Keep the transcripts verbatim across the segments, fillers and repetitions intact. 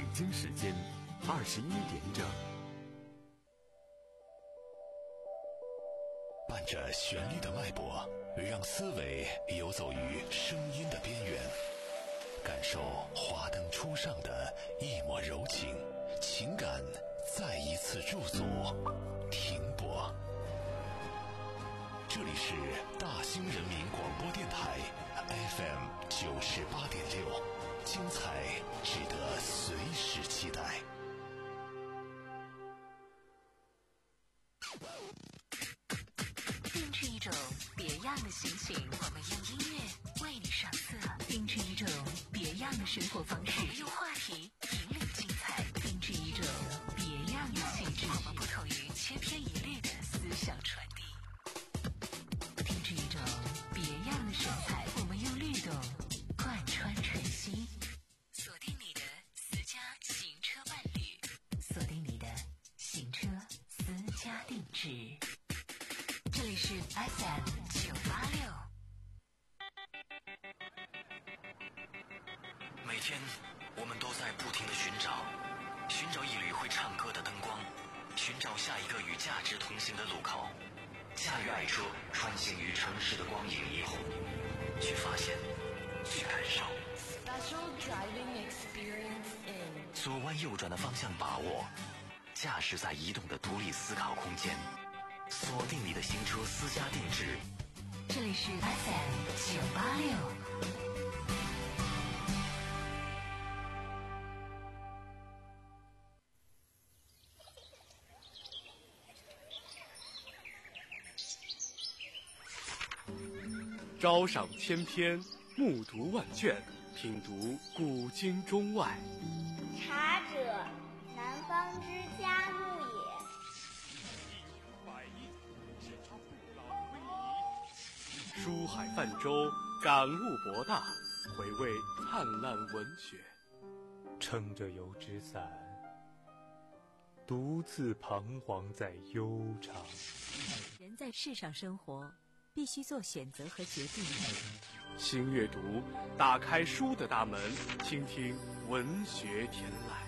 京时间二十一点整。 伴着旋律的脉搏，让思维游走于声音的边缘，感受华灯初上的一抹柔情，情感再一次驻足停泊。这里是大兴人民广播电台 F M 九十八点六，精彩值得随时期待。 定制一种别样的心情，我们用音乐为你上色；定制一种别样的生活方式，我们用话题引领精彩；定制一种别样的气质，我们不同于千篇一律的思想传递；定制一种别样的神采，我们用律动贯穿晨曦。锁定你的私家行车伴侣，锁定你的行车私家定制。这里是 F M 九八六。 每天我们都在不停地寻找，寻找一缕会唱歌的灯光，寻找下一个与价值同行的路口。驾驭爱车，穿行于城市的光影霓虹，去发现，去感受。 Special driving experience in 左弯右转的方向把握，驾驶在移动的独立思考空间。锁定你的行车私家定制， 这里是 F M 九八六。 朝赏千篇，暮读万卷，品读古今中外。 茶者，南方之佳木也。 书海泛舟，感悟博大，回味灿烂文学。 撑着油纸伞，独自彷徨在悠长。 人在世上生活，必须做选择和决定。 新阅读，打开书的大门，倾听文学天籁。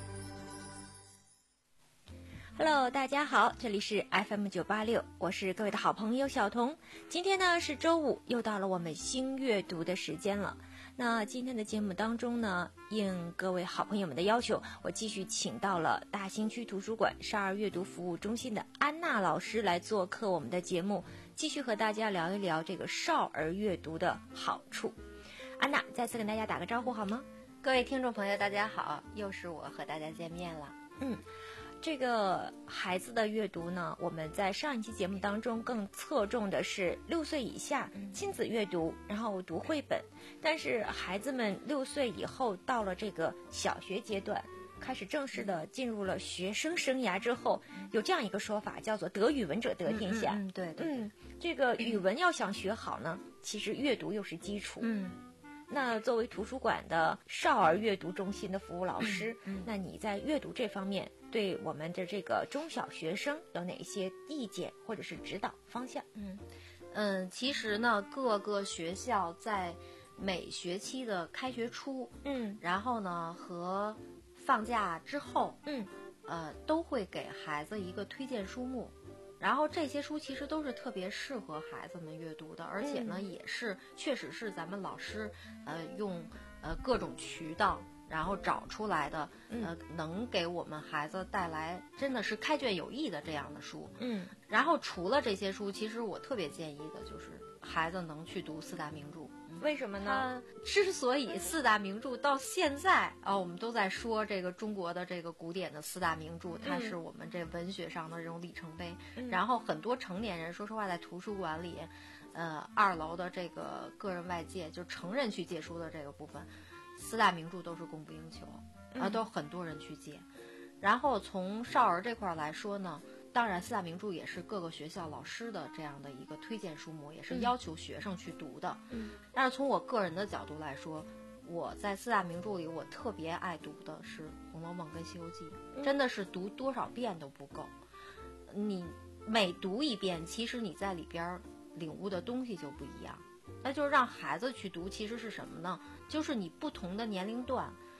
Hello， 大家好，这里是 F M 九八六，我是各位的好朋友小彤。今天呢是周五，又到了我们新阅读的时间了。那今天的节目当中呢，应各位好朋友们的要求，我继续请到了大兴区图书馆少儿阅读服务中心的安娜老师来做客我们的节目，继续和大家聊一聊这个少儿阅读的好处。安娜再次跟大家打个招呼好吗？ 各位听众朋友大家好，又是我和大家见面了。 嗯，这个孩子的阅读呢，我们在上一期节目当中更侧重的是六岁以下亲子阅读，然后读绘本。但是孩子们六岁以后到了这个小学阶段，开始正式的进入了学生生涯之后，有这样一个说法叫做得语文者得天下。 嗯，嗯对对对。 嗯，这个语文要想学好呢，其实阅读又是基础。 嗯。 那作为图书馆的少儿阅读中心的服务老师，嗯嗯、那你在阅读这方面对我们的这个中小学生有哪些意见或者是指导方向？ 嗯嗯，其实呢，各个学校在每学期的开学初， 嗯， 然后呢和放假之后， 嗯， 呃，都会给孩子一个推荐书目。然后这些书其实都是特别适合孩子们阅读的，而且呢，嗯、也是确实是咱们老师呃用呃各种渠道然后找出来的，呃，能给我们孩子带来真的是开卷有益的这样的书。 嗯， 然后除了这些书，其实我特别建议的就是孩子能去读四大名著。 为什么呢？ 之所以四大名著到现在啊，我们都在说这个中国的这个古典的四大名著，它是我们这文学上的这种里程碑。 嗯、 然后很多成年人，说实话，在图书馆里，呃，二楼的这个个人外借，就成人去借书的这个部分，四大名著都是供不应求，啊，都很多人去借。然后从少儿这块来说呢，当然四大名著也是各个学校老师的这样的一个推荐书目，也是要求学生去读的。 嗯， 但是从我个人的角度来说，我在四大名著里，我特别爱读的是《红楼梦》跟《西游记》，真的是读多少遍都不够。你每读一遍，其实你在里边领悟的东西就不一样。那就是让孩子去读，其实是什么呢？就是你不同的年龄段，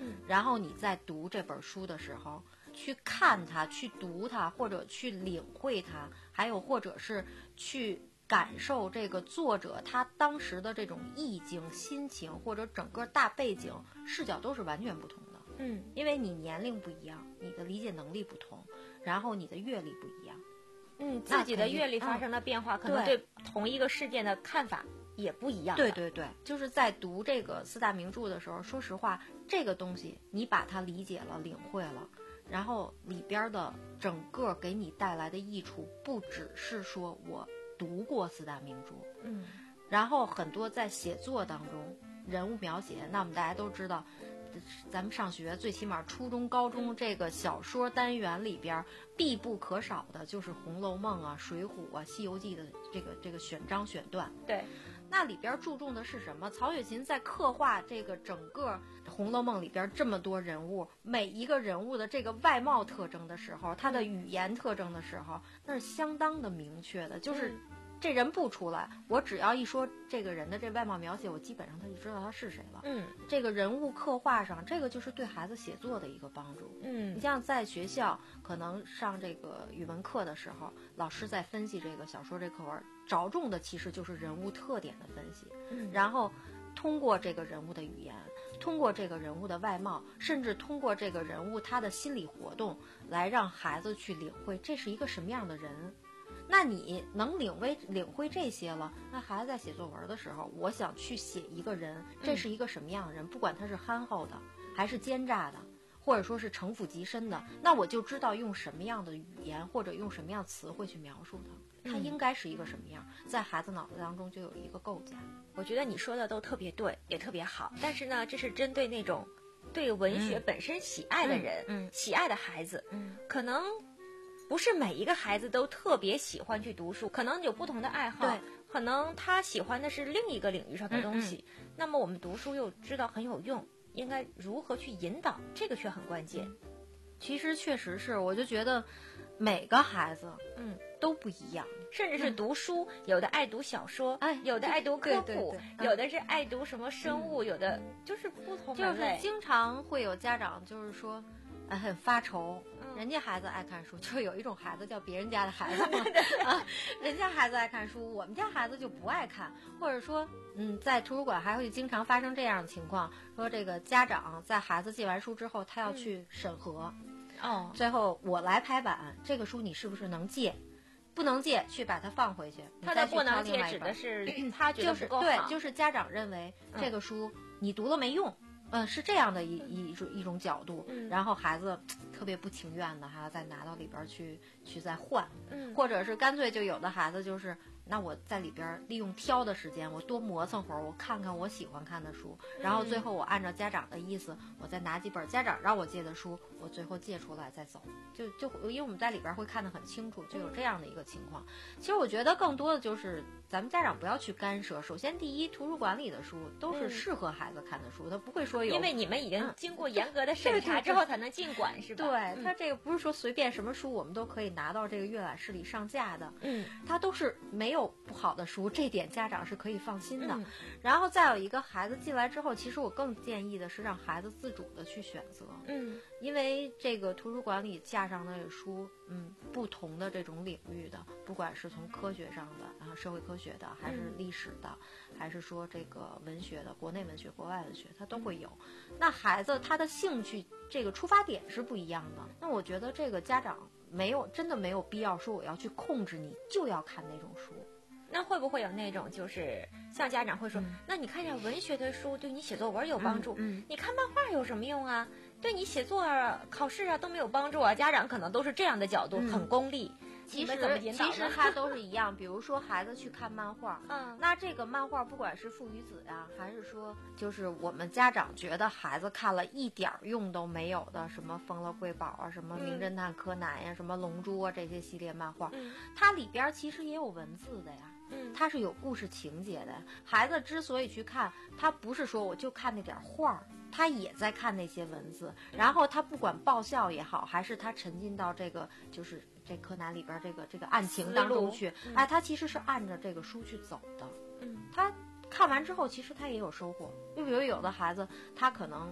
嗯，然后你在读这本书的时候，去看它，去读它，或者去领会它，还有或者是去感受这个作者他当时的这种意境、心情，或者整个大背景视角都是完全不同的。 嗯， 因为你年龄不一样，你的理解能力不同，然后你的阅历不一样， 嗯，自己的阅历发生了变化，嗯、可能对同一个事件的看法也不一样。 对对对，就是在读这个四大名著的时候，说实话，这个东西你把它理解了、领会了，然后里边的整个给你带来的益处，不只是说我读过四大名著， 嗯， 然后很多在写作当中人物描写，那我们大家都知道。咱们上学最起码初中高中这个小说单元里边必不可少的就是《红楼梦》啊、《水浒》啊、《西游记》的这个这个选章选段。 对， 那里边注重的是什么？曹雪芹在刻画这个整个《红楼梦》里边这么多人物，每一个人物的这个外貌特征的时候，他的语言特征的时候，那是相当的明确的，就是。嗯这人不出来，我只要一说这个人的这外貌描写，我基本上他就知道他是谁了。 嗯， 这个人物刻画上，这个就是对孩子写作的一个帮助。 嗯， 你像在学校可能上这个语文课的时候，老师在分析这个小说这课文，着重的其实就是人物特点的分析。 嗯， 然后通过这个人物的语言，通过这个人物的外貌，甚至通过这个人物他的心理活动，来让孩子去领会这是一个什么样的人。那你能领会领会这些了，那孩子在写作文的时候，我想去写一个人，这是一个什么样的人，不管他是憨厚的还是奸诈的，或者说是城府极深的，那我就知道用什么样的语言或者用什么样词汇去描述他，他应该是一个什么样，在孩子脑子当中就有一个构架。 我觉得你说的都特别对，也特别好，但是呢，这是针对那种对文学本身喜爱的人， 嗯， 喜爱的孩子， 嗯， 可能不是每一个孩子都特别喜欢去读书，可能有不同的爱好， 对， 可能他喜欢的是另一个领域上的东西。 嗯嗯， 那么我们读书又知道很有用，应该如何去引导，这个却很关键。 其实确实是，我就觉得每个孩子， 嗯， 都不一样， 甚至是读书，嗯、有的爱读小说， 哎， 有的爱读科普， 对对对嗯、 有的是爱读什么生物，嗯、有的就是不同门类。 就是经常会有家长就是说，呃，很发愁。人家孩子爱看书，就有一种孩子叫别人家的孩子嘛啊，人家孩子爱看书，我们家孩子就不爱看，或者说，嗯，在图书馆还会经常发生这样的情况，说这个家长在孩子借完书之后，他要去审核， 嗯、哦， 最后我来拍板，这个书你是不是能借？不能借，去把它放回去。 他的不能借指的是他觉得不够好， 就是对，就是家长认为这个书你读了没用。嗯，是这样的一一种一种角度， 嗯， 然后孩子特别不情愿的，还要再拿到里边去去再换， 嗯， 或者是干脆就有的孩子就是，那我在里边利用挑的时间，我多磨蹭会儿，我看看我喜欢看的书，然后最后我按照家长的意思，我再拿几本家长让我借的书，我最后借出来再走，就就因为我们在里边会看得很清楚，就有这样的一个情况。其实我觉得更多的就是咱们家长不要去干涉。首先，第一，图书馆里的书都是适合孩子看的书，他不会说有， 因为你们已经经过严格的审查之后才能进馆，是吧？ 对，他这个不是说随便什么书我们都可以拿到这个阅览室里上架的， 嗯， 它都是没有不好的书，这点家长是可以放心的。 嗯、 然后再有一个孩子进来之后，其实我更建议的是让孩子自主的去选择， 嗯， 因为这个图书馆里架上的书，嗯，不同的这种领域的，不管是从科学上的，然后社会科学的，还是历史的，嗯、还是说这个文学的，国内文学、国外文学，它都会有。那孩子他的兴趣这个出发点是不一样的，那我觉得这个家长没有真的没有必要说我要去控制你就要看那种书。 那会不会有那种就是像家长会说，嗯、那你看一下文学的书对你写作文有帮助， 嗯嗯、 你看漫画有什么用啊？对你写作啊、考试啊都没有帮助啊。家长可能都是这样的角度， 嗯、 很功利。 其实其实它都是一样，比如说孩子去看漫画， 嗯， 那这个漫画不管是父与子呀，还是说就是我们家长觉得孩子看了一点用都没有的，什么丰乐贵宝啊，什么名侦探柯南呀，嗯、什么龙珠啊这些系列漫画， 嗯、 它里边其实也有文字的呀。 嗯， 它是有故事情节的。孩子之所以去看，他不是说我就看那点画，他也在看那些文字。然后他不管爆笑也好，还是他沉浸到这个就是这柯南里边这个这个案情当中去， 嗯、 哎，他其实是按着这个书去走的。 嗯， 他看完之后，其实他也有收获。就比如有的孩子，他可能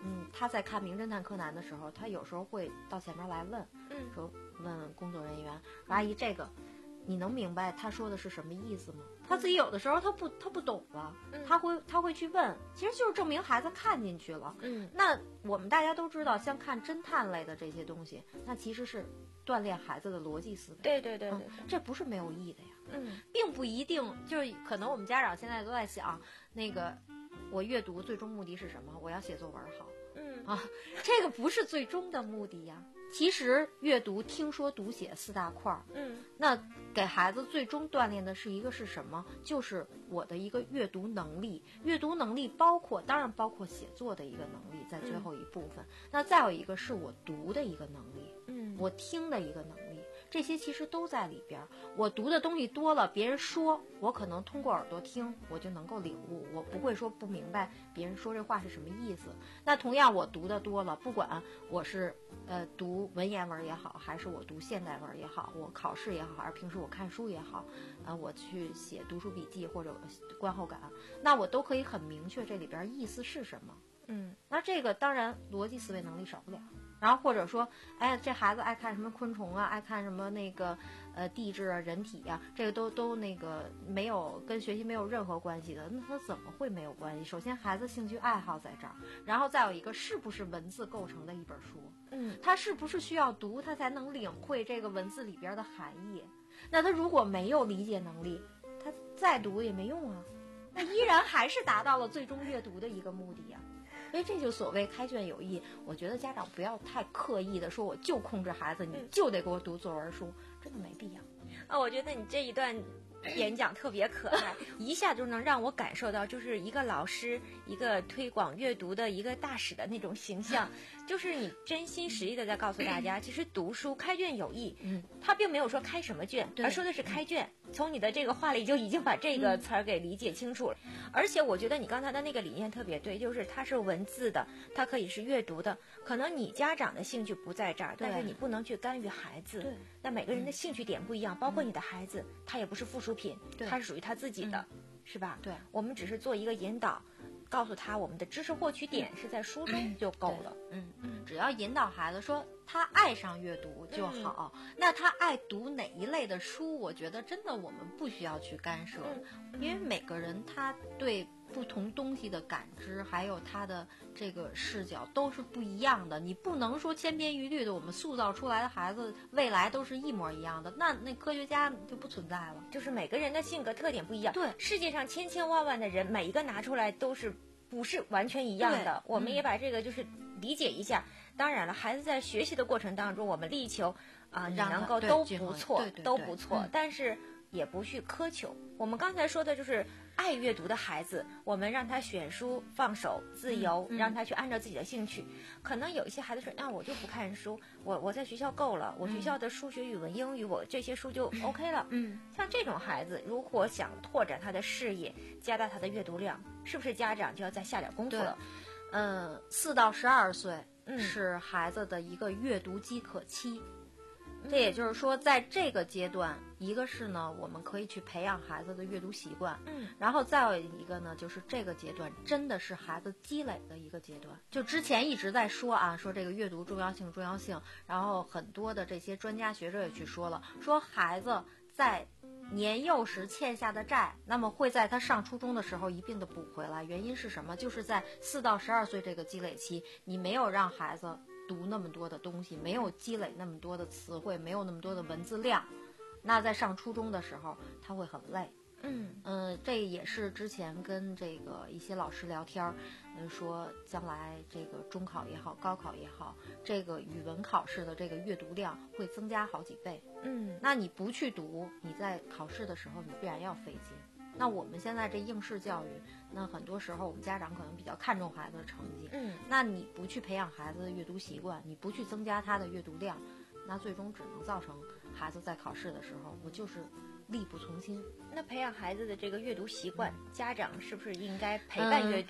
嗯，他在看《名侦探柯南》的时候，他有时候会到前面来问， 嗯， 说问问工作人员，说阿姨这个。你能明白他说的是什么意思吗？他自己有的时候他不他不懂了， 嗯、 他会他会去问，其实就是证明孩子看进去了。 嗯， 那我们大家都知道，像看侦探类的这些东西，那其实是锻炼孩子的逻辑思维。 对对对对对、 嗯，这不是没有意义的呀。 嗯， 并不一定就是可能我们家长现在都在想，那个我阅读最终目的是什么？我要写作文好。 嗯啊，这个不是最终的目的呀。其实阅读、听说读写四大块儿， 嗯， 那给孩子最终锻炼的是一个是什么？就是我的一个阅读能力。阅读能力包括，当然包括写作的一个能力，在最后一部分。嗯、那再有一个是我读的一个能力， 嗯， 我听的一个能力，这些其实都在里边。我读的东西多了，别人说，我可能通过耳朵听，我就能够领悟，我不会说不明白别人说这话是什么意思。那同样，我读的多了，不管我是呃读文言文也好，还是我读现代文也好，我考试也好，还是平时我看书也好，啊、呃，我去写读书笔记或者观后感，那我都可以很明确这里边意思是什么。 嗯， 那这个当然逻辑思维能力少不了。然后或者说，哎，这孩子爱看什么昆虫啊，爱看什么那个呃地质啊、人体啊，这个都都那个没有跟学习没有任何关系的，那他怎么会没有关系？首先，孩子兴趣爱好在这儿，然后再有一个是不是文字构成的一本书， 嗯， 他是不是需要读他才能领会这个文字里边的含义？那他如果没有理解能力，他再读也没用啊，那依然还是达到了最终阅读的一个目的呀、啊。所以这就所谓开卷有益，我觉得家长不要太刻意的说我就控制孩子，你就得给我读作文书，真的没必要。 啊，我觉得你这一段演讲特别可爱，一下就能让我感受到，就是一个老师，一个推广阅读的一个大使的那种形象，就是你真心实意的在告诉大家，其实读书开卷有益。 嗯， 他并没有说开什么卷，而说的是开卷。从你的这个话里就已经把这个词儿给理解清楚了。嗯、而且我觉得你刚才的那个理念特别对，就是它是文字的，它可以是阅读的。可能你家长的兴趣不在这儿，但是你不能去干预孩子。 对， 那每个人的兴趣点不一样，嗯、包括你的孩子，他也不是附属品，他是属于他自己的，嗯、是吧？ 对， 我们只是做一个引导。告诉他我们的知识获取点是在书中就够了。 嗯嗯，只要引导孩子说他爱上阅读就好。嗯、那他爱读哪一类的书，我觉得真的我们不需要去干涉，嗯、因为每个人他对不同东西的感知，还有他的这个视角都是不一样的。你不能说千篇一律的，我们塑造出来的孩子未来都是一模一样的，那那科学家就不存在了。 就是每个人的性格特点不一样。 对， 世界上千千万万的人，每一个拿出来都是不是完全一样的。我们也把这个就是理解一下。嗯、当然了，孩子在学习的过程当中，我们力求啊、呃，你能够都不错， 对对对都不错， 嗯、 但是也不去苛求。我们刚才说的就是爱阅读的孩子，我们让他选书放手自由， 嗯嗯、 让他去按照自己的兴趣。可能有一些孩子说，那、啊、我就不看书，我我在学校够了，我学校的数学、语文、英语，我这些书就 OK 了。 嗯， 像这种孩子，如果想拓展他的视野，加大他的阅读量，是不是家长就要再下点功夫了？ 嗯，四到十二岁嗯是孩子的一个阅读饥渴期。这也就是说，在这个阶段，一个是呢，我们可以去培养孩子的阅读习惯， 嗯， 然后再有一个呢，就是这个阶段真的是孩子积累的一个阶段。就之前一直在说啊，说这个阅读重要性重要性，然后很多的这些专家学者也去说了，说孩子在年幼时欠下的债，那么会在他上初中的时候一并的补回来。原因是什么？就是在四到十二岁这个积累期，你没有让孩子读那么多的东西，没有积累那么多的词汇，没有那么多的文字量，那在上初中的时候他会很累。 嗯嗯、呃，这也是之前跟这个一些老师聊天，嗯、呃，说将来这个中考也好，高考也好，这个语文考试的这个阅读量会增加好几倍。 嗯， 那你不去读，你在考试的时候你必然要费劲。那我们现在这应试教育，那很多时候我们家长可能比较看重孩子的成绩， 嗯， 那你不去培养孩子的阅读习惯，你不去增加他的阅读量，那最终只能造成孩子在考试的时候，我就是力不从心。 那培养孩子的这个阅读习惯，家长是不是应该陪伴阅读？ 嗯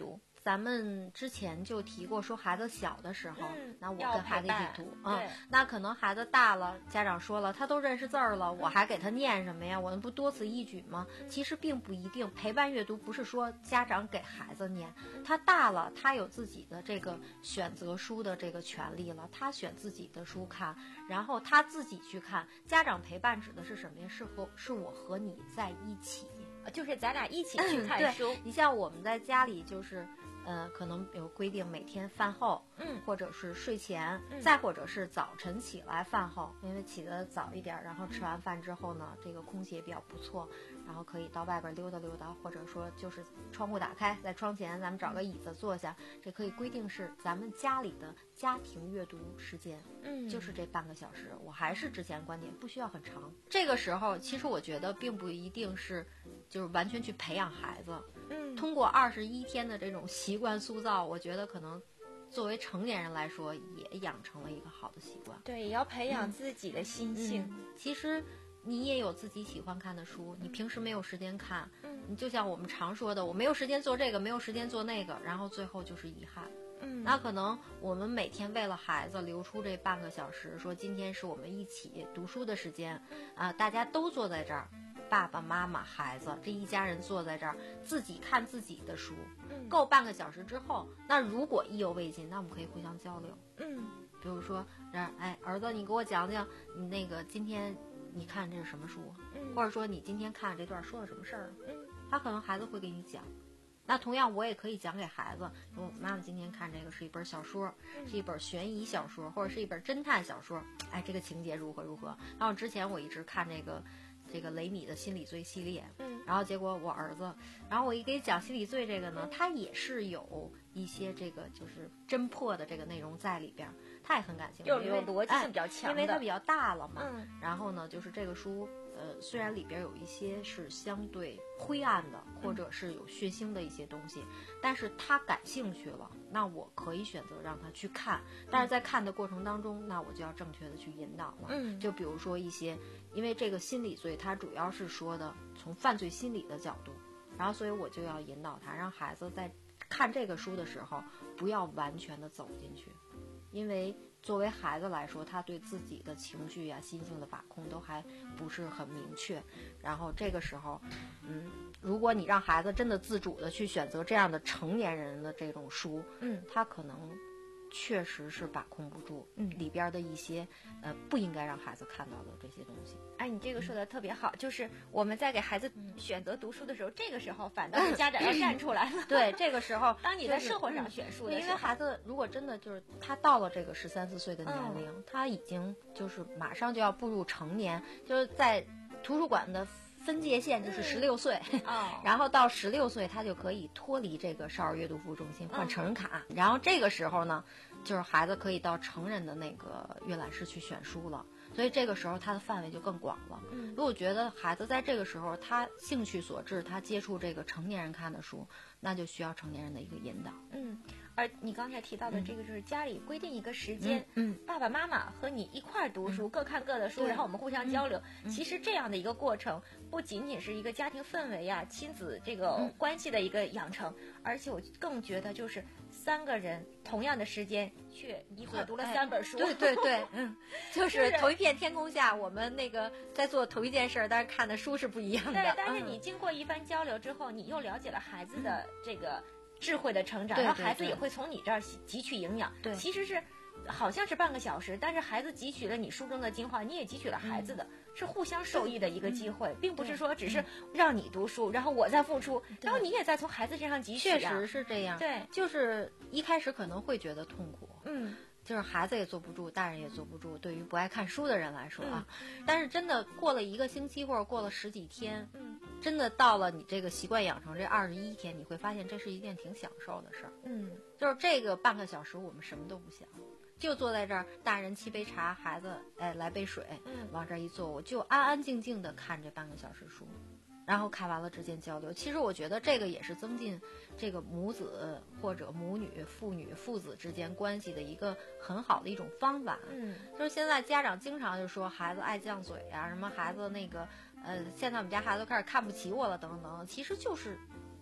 咱们之前就提过，说孩子小的时候， 嗯、 那我跟孩子一起读， 嗯， 那可能孩子大了，家长说了，他都认识字儿了，我还给他念什么呀？我们不多此一举吗？其实并不一定，陪伴阅读不是说家长给孩子念，他大了，他有自己的这个选择书的这个权利了，他选自己的书看，然后他自己去看。家长陪伴指的是什么呀？是和是我和你在一起。 就是咱俩一起去看书。 对，你像我们在家里就是，呃，可能有规定每天饭后， 嗯， 或者是睡前， 嗯、 再或者是早晨起来饭后，因为起得早一点，然后吃完饭之后呢，这个空气也比较不错，然后可以到外边溜达溜达，或者说就是窗户打开，在窗前咱们找个椅子坐下，这可以规定是咱们家里的家庭阅读时间， 嗯， 就是这半个小时。我还是之前观点，不需要很长。这个时候，其实我觉得并不一定是。就是完全去培养孩子， 嗯， 通过二十一天的这种习惯塑造，我觉得可能作为成年人来说，也养成了一个好的习惯。 对，也要培养自己的心性。 嗯嗯、其实你也有自己喜欢看的书，你平时没有时间看， 嗯， 你就像我们常说的，我没有时间做这个，没有时间做那个，然后最后就是遗憾。 嗯， 那可能我们每天为了孩子留出这半个小时，说今天是我们一起读书的时间，啊、呃，大家都坐在这儿。爸爸妈妈孩子这一家人坐在这儿，自己看自己的书， 嗯， 够半个小时之后，那如果意犹未尽，那我们可以互相交流， 嗯， 比如说，哎，儿子，你给我讲讲你那个今天你看这是什么书， 嗯， 或者说你今天看这段说了什么事儿， 嗯， 他可能孩子会给你讲，那同样我也可以讲给孩子，说妈妈今天看这个是一本小说， 嗯、 是一本悬疑小说，或者是一本侦探小说，哎，这个情节如何如何。然后之前我一直看这个。这个雷米的心理罪系列， 嗯， 然后结果我儿子，然后我一给讲心理罪这个呢，他也是有一些这个就是侦破的这个内容在里边，他也很感兴趣， 有有逻辑性比较强的、 哎，因为他比较大了嘛， 嗯， 然后呢，就是这个书，呃，虽然里边有一些是相对灰暗的，或者是有血腥的一些东西，嗯、但是他感兴趣了，那我可以选择让他去看，但是在看的过程当中，那我就要正确的去引导了， 嗯， 就比如说一些。因为这个心理罪，它主要是说的从犯罪心理的角度，然后所以我就要引导他，让孩子在看这个书的时候，不要完全的走进去，因为作为孩子来说，他对自己的情绪呀、心性的把控都还不是很明确。然后这个时候，嗯，如果你让孩子真的自主的去选择这样的成年人的这种书， 嗯， 他可能。确实是把控不住， 嗯， 里边的一些呃不应该让孩子看到的这些东西。 哎，你这个说的特别好，嗯、就是我们在给孩子选择读书的时候，嗯、这个时候反倒是家长要站出来了。 对，这个时候， 当你在社会上选书的时候， 因为孩子如果真的就是他到了这个十三四岁的年龄， 嗯、 他已经就是马上就要步入成年，就是在图书馆的。分界线就是十六岁， 哦， 然后到十六岁他就可以脱离这个少儿阅读服务中心换成人卡， 嗯、 然后这个时候呢，就是孩子可以到成人的那个阅览室去选书了，所以这个时候他的范围就更广了。 嗯， 如果觉得孩子在这个时候他兴趣所致，他接触这个成年人看的书，那就需要成年人的一个引导。 嗯。而你刚才提到的这个，就是家里规定一个时间， 嗯，嗯爸爸妈妈和你一块儿读书， 嗯、 各看各的书，然后我们互相交流。 嗯、 其实这样的一个过程，不仅仅是一个家庭氛围呀、亲子这个关系的一个养成，嗯、而且我更觉得就是三个人同样的时间却一块读了三本书。 对对对，嗯，就是同一片天空下，我们那个在做同一件事，但是看的书是不一样的。 对，但是你经过一番交流之后，你又了解了孩子的这个。智慧的成长， 对对对， 然后孩子也会从你这儿汲取营养。 对， 其实是好像是半个小时，但是孩子汲取了你书中的精华，你也汲取了孩子的， 嗯、 是互相受益的一个机会， 嗯、 并不是说只是让你读书，然后我再付出，然后你也在从孩子身上汲取、 啊。确实是这样。 对， 就是一开始可能会觉得痛苦。 嗯。 就是孩子也坐不住，大人也坐不住，对于不爱看书的人来说啊，嗯、但是真的过了一个星期或者过了十几天， 嗯， 真的到了你这个习惯养成这二十一天，你会发现这是一件挺享受的事儿。 嗯， 就是这个半个小时我们什么都不想，就坐在这儿，大人沏杯茶，孩子哎来杯水， 嗯， 往这儿一坐，我就安安静静的看这半个小时书。然后看完了之间交流，其实我觉得这个也是增进这个母子或者母女、父女、父子之间关系的一个很好的一种方法。 嗯， 就是现在家长经常就说孩子爱犟嘴啊，什么孩子那个呃，现在我们家孩子都开始看不起我了等等，其实就是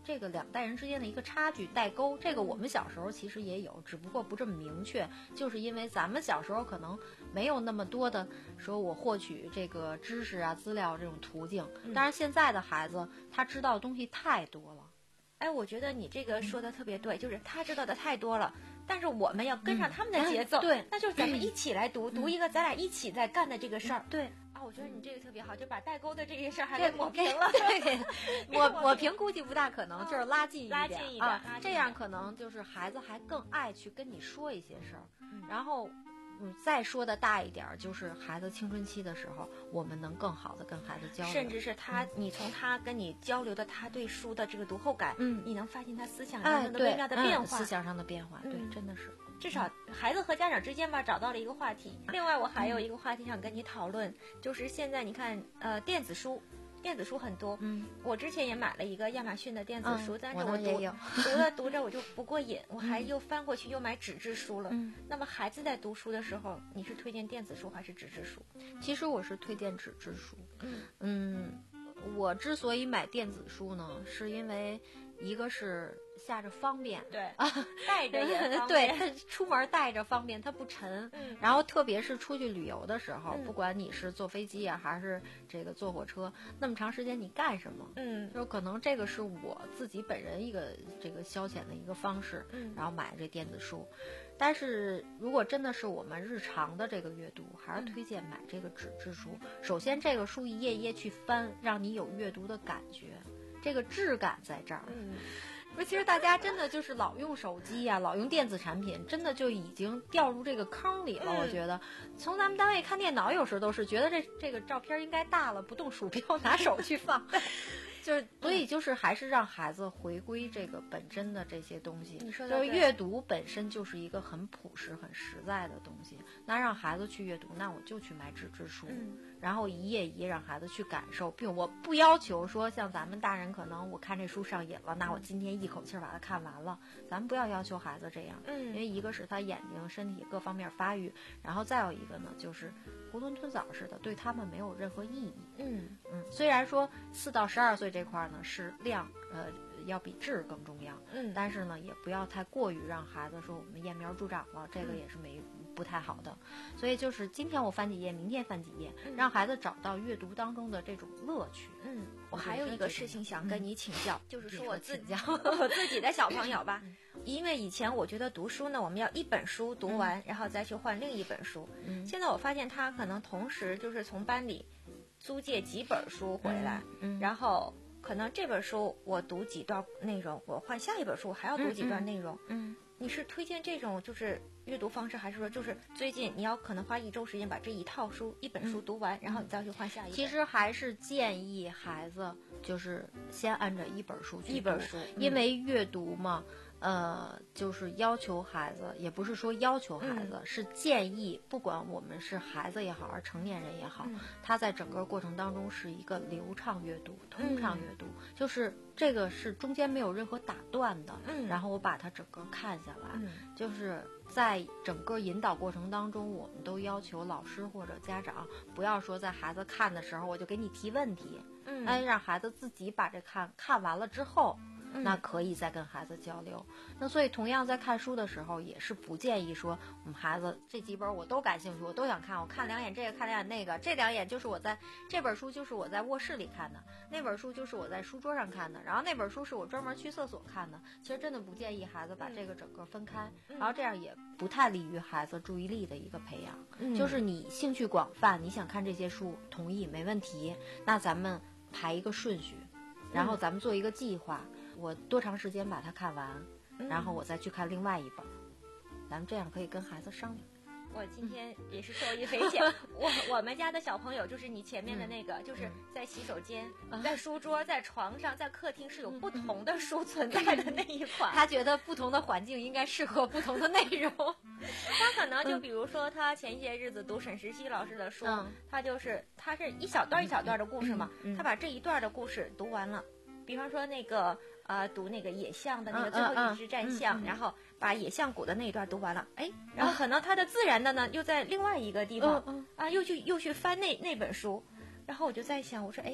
这个两代人之间的一个差距代沟，这个我们小时候其实也有，只不过不这么明确，就是因为咱们小时候可能没有那么多的说我获取这个知识啊资料这种途径，当然现在的孩子他知道的东西太多了。 哎，我觉得你这个说的特别对，就是他知道的太多了，但是我们要跟上他们的节奏， 嗯、对， 那就是咱们一起来读、嗯、读一个咱俩一起在干的这个事儿、 嗯，对。 我觉得你这个特别好，就把代沟的这件事儿还给抹平了。 对，抹抹平估计不大可能，哦、就是拉近一点， 拉近一点， 啊、这样可能就是孩子还更爱去跟你说一些事儿，嗯、然后。嗯，再说的大一点，就是孩子青春期的时候，我们能更好的跟孩子交流， 甚至是他，嗯、你从他跟你交流的他对书的这个读后感， 嗯， 你能发现他思想上的微妙的变化， 哎嗯、思想上的变化， 嗯、 对，真的是。 至少孩子和家长之间吧找到了一个话题。另外，我还有一个话题想跟你讨论，嗯、就是现在你看，呃，电子书。电子书很多， 嗯， 我之前也买了一个亚马逊的电子书， 嗯、 但是我读读着读着我就不过瘾，我还又翻过去又买纸质书了。 嗯， 那么孩子在读书的时候，你是推荐电子书还是纸质书？ 其实我是推荐纸质书。 嗯嗯，我之所以买电子书呢，是因为一个是下着方便， 对啊，带着也方便， 对，出门带着方便，它不沉。 嗯， 然后特别是出去旅游的时候， 嗯、 不管你是坐飞机啊，还是这个坐火车，那么长时间你干什么？ 嗯， 就可能这个是我自己本人一个这个消遣的一个方式。 嗯， 然后买这电子书。但是如果真的是我们日常的这个阅读，还是推荐买这个纸质书。嗯、首先，这个书一页一页去翻，让你有阅读的感觉，这个质感在这儿。 嗯。 其实大家真的就是老用手机呀、啊，老用电子产品，真的就已经掉入这个坑里了。 嗯、 我觉得，从咱们单位看电脑，有时候都是觉得这这个照片应该大了，不动鼠标，拿手去放。就是所以就是还是让孩子回归这个本真的这些东西。 你说的就是阅读本身就是一个很朴实、很实在的东西。那让孩子去阅读，那我就去买纸质书， 嗯、 然后一页一页让孩子去感受，并我不要求说像咱们大人可能我看这书上瘾了，那我今天一口气把它看完了。咱们不要要求孩子这样， 嗯， 因为一个是他眼睛、身体各方面发育，然后再有一个呢就是囫囵吞枣似的，对他们没有任何意义。 嗯嗯，虽然说四到十二岁这块呢是量呃要比质更重要， 嗯， 但是呢也不要太过于让孩子说我们揠苗助长了，这个也是没、嗯、不太好的。所以就是今天我翻几页，明天翻几页， 嗯、 让孩子找到阅读当中的这种乐趣。 嗯，我还有一个事情想跟你请教，嗯、就是说我自己我自己的小朋友吧，因为以前我觉得读书呢，我们要一本书读完，嗯、然后再去换另一本书。 嗯， 现在我发现他可能同时就是从班里租借几本书回来， 嗯， 然后可能这本书我读几段内容，我换下一本书还要读几段内容。 嗯，嗯你是推荐这种就是阅读方式，还是说就是最近你要可能花一周时间把这一套书一本书读完，嗯、然后你再去换下一本？ 其实还是建议孩子就是先按着一本书去读， 一本书， 嗯、因为阅读嘛。呃，就是要求孩子，也不是说要求孩子， 嗯、 是建议，不管我们是孩子也好，还是成年人也好， 嗯、 他在整个过程当中是一个流畅阅读、通畅阅读，嗯、就是这个是中间没有任何打断的。 嗯， 然后我把它整个看下来， 嗯、 就是在整个引导过程当中，我们都要求老师或者家长不要说在孩子看的时候我就给你提问题， 嗯， 哎，让孩子自己把这看看完了之后。那可以再跟孩子交流。那所以同样在看书的时候，也是不建议说我们孩子这几本我都感兴趣，我都想看，我看两眼这个，看两眼那个，这两眼就是我在这本书就是我在卧室里看的，那本书就是我在书桌上看的，然后那本书是我专门去厕所看的。其实真的不建议孩子把这个整个分开， 嗯、 然后这样也不太利于孩子注意力的一个培养。 嗯、 就是你兴趣广泛，你想看这些书，同意没问题，那咱们排一个顺序，然后咱们做一个计划。我多长时间把它看完， 嗯、 然后我再去看另外一本，咱们这样可以跟孩子商量。 我今天也是受益匪浅。我我们家的小朋友就是你前面的那个，嗯、就是在洗手间、嗯、在书桌、在床上、在客厅是有不同的书存在的那一款。 他觉得不同的环境应该适合不同的内容。 他可能就比如说他前些日子读沈石溪老师的书， 嗯、 他就是他是一小段一小段的故事嘛， 嗯嗯、 他把这一段的故事读完了。比方说那个呃，读那个野象的那个最后一只战象， 嗯嗯嗯、 然后把野象谷的那一段读完了，哎，然后可能他的自然的呢又在另外一个地方、 嗯嗯、 啊，又去又去翻那那本书，然后我就在想，我说哎，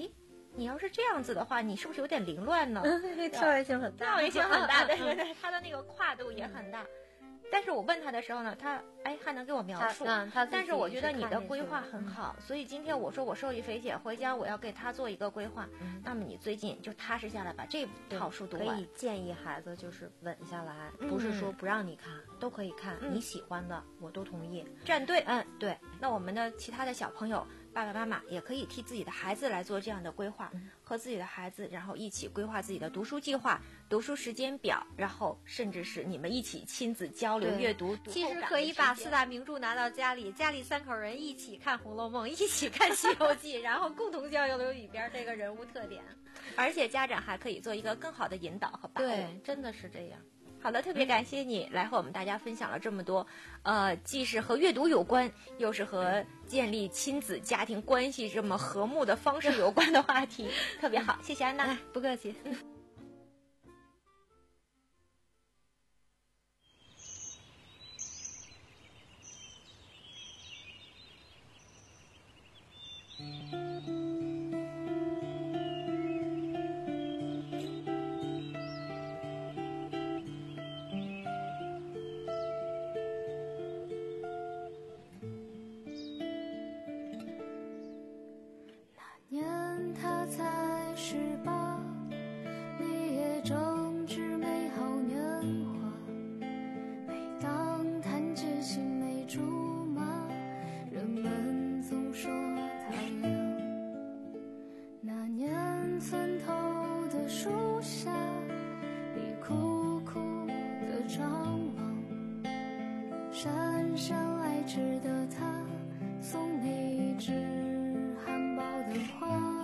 你要是这样子的话，你是不是有点凌乱呢？ 跳跃性很大， 跳跃性很大，对对对，它的那个跨度也很大。但是我问他的时候呢，他哎还能给我描述， 嗯，他但是我觉得你的规划很好，所以今天我说我受益匪浅，回家我要给他做一个规划。嗯、那么你最近就踏实下来，把这套书读完。 可以建议孩子就是稳下来，嗯、不是说不让你看，都可以看，嗯、你喜欢的我都同意。 站队， 嗯，对。 那我们的其他的小朋友，爸爸妈妈也可以替自己的孩子来做这样的规划，嗯、和自己的孩子，然后一起规划自己的读书计划、读书时间表，然后甚至是你们一起亲子交流阅读。 其实可以把四大名著拿到家里，家里三口人一起看《红楼梦》，一起看《西游记》，然后共同交流里边这个人物特点， 而且家长还可以做一个更好的引导和把握。 对，真的是这样。 好的，特别感谢你来和我们大家分享了这么多，呃，既是和阅读有关，又是和建立亲子家庭关系这么和睦的方式有关的话题，特别好，谢谢安娜， 不客气。嗯。 姗姗来迟的他送你一枝含苞的花，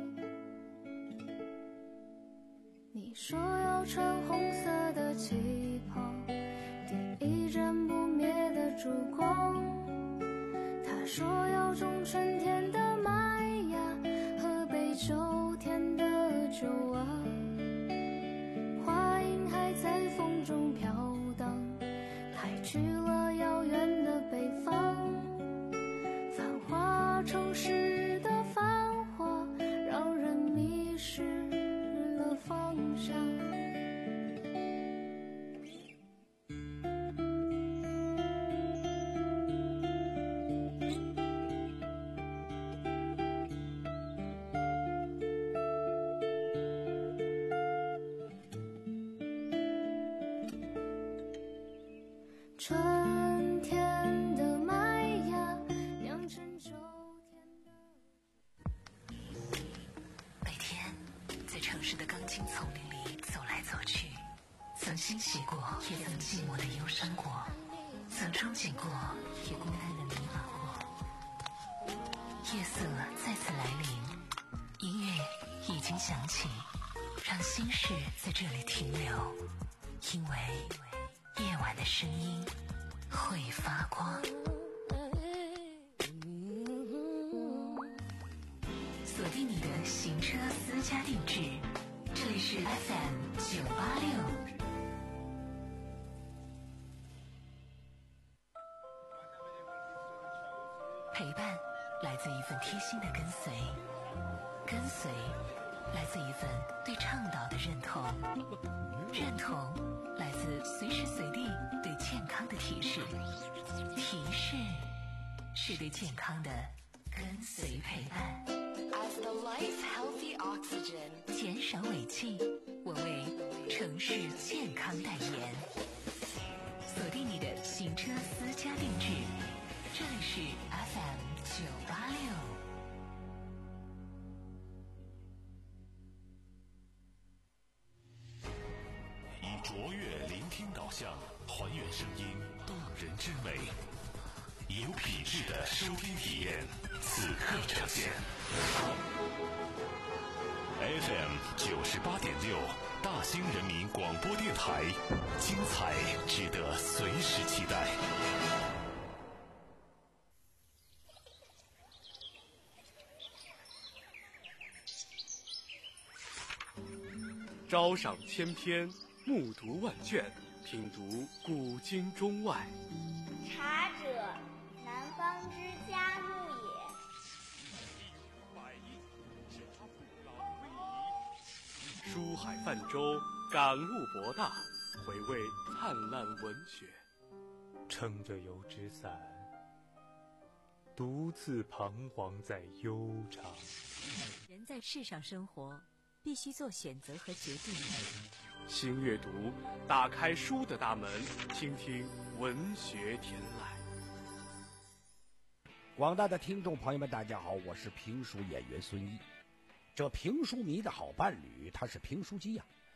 你说要穿红色的旗袍，点一盏不灭的烛光。他说要种春天的麦芽，喝杯秋天的酒啊。话音还在风中飘荡，开去了遥远的北方。繁华城市的繁华，让人迷失了方向。春天的麦芽酿成秋天的。 每天在城市的钢筋丛林里走来走去，曾欣喜过，也曾寂寞的忧伤过，曾憧憬过，也孤单的迷茫过。夜色再次来临，音乐已经响起，让心事在这里停留，因为夜晚的声音会发光。锁定你的行车私家定制，这里是 F M 九八六。陪伴来自一份贴心的跟随，跟随来自一份对倡导的认同，认同来自随时随地对健康的提示，提示是对健康的跟随陪伴。As the life healthy oxygen， 减少尾气，我为城市健康代言。锁定你的行车私家定制，这里是 F M 九八六。 以卓越聆听导向，还原声音动人之美，有品质的收听体验，此刻呈现。F M 九十八点六，大兴人民广播电台，精彩值得随时期待。 朝赏千篇，暮读万卷，品读古今中外。 茶者，南方之佳木也。 百亿，是他父老海泛舟，感悟博大，回味灿烂文学。 撑着油纸伞，独自彷徨在悠长。 人在世上生活，必须做选择和决定。 新阅读，打开书的大门，倾听文学天籁。 广大的听众朋友们，大家好，我是评书演员孙一。这评书迷的好伴侣，他是评书机呀、啊。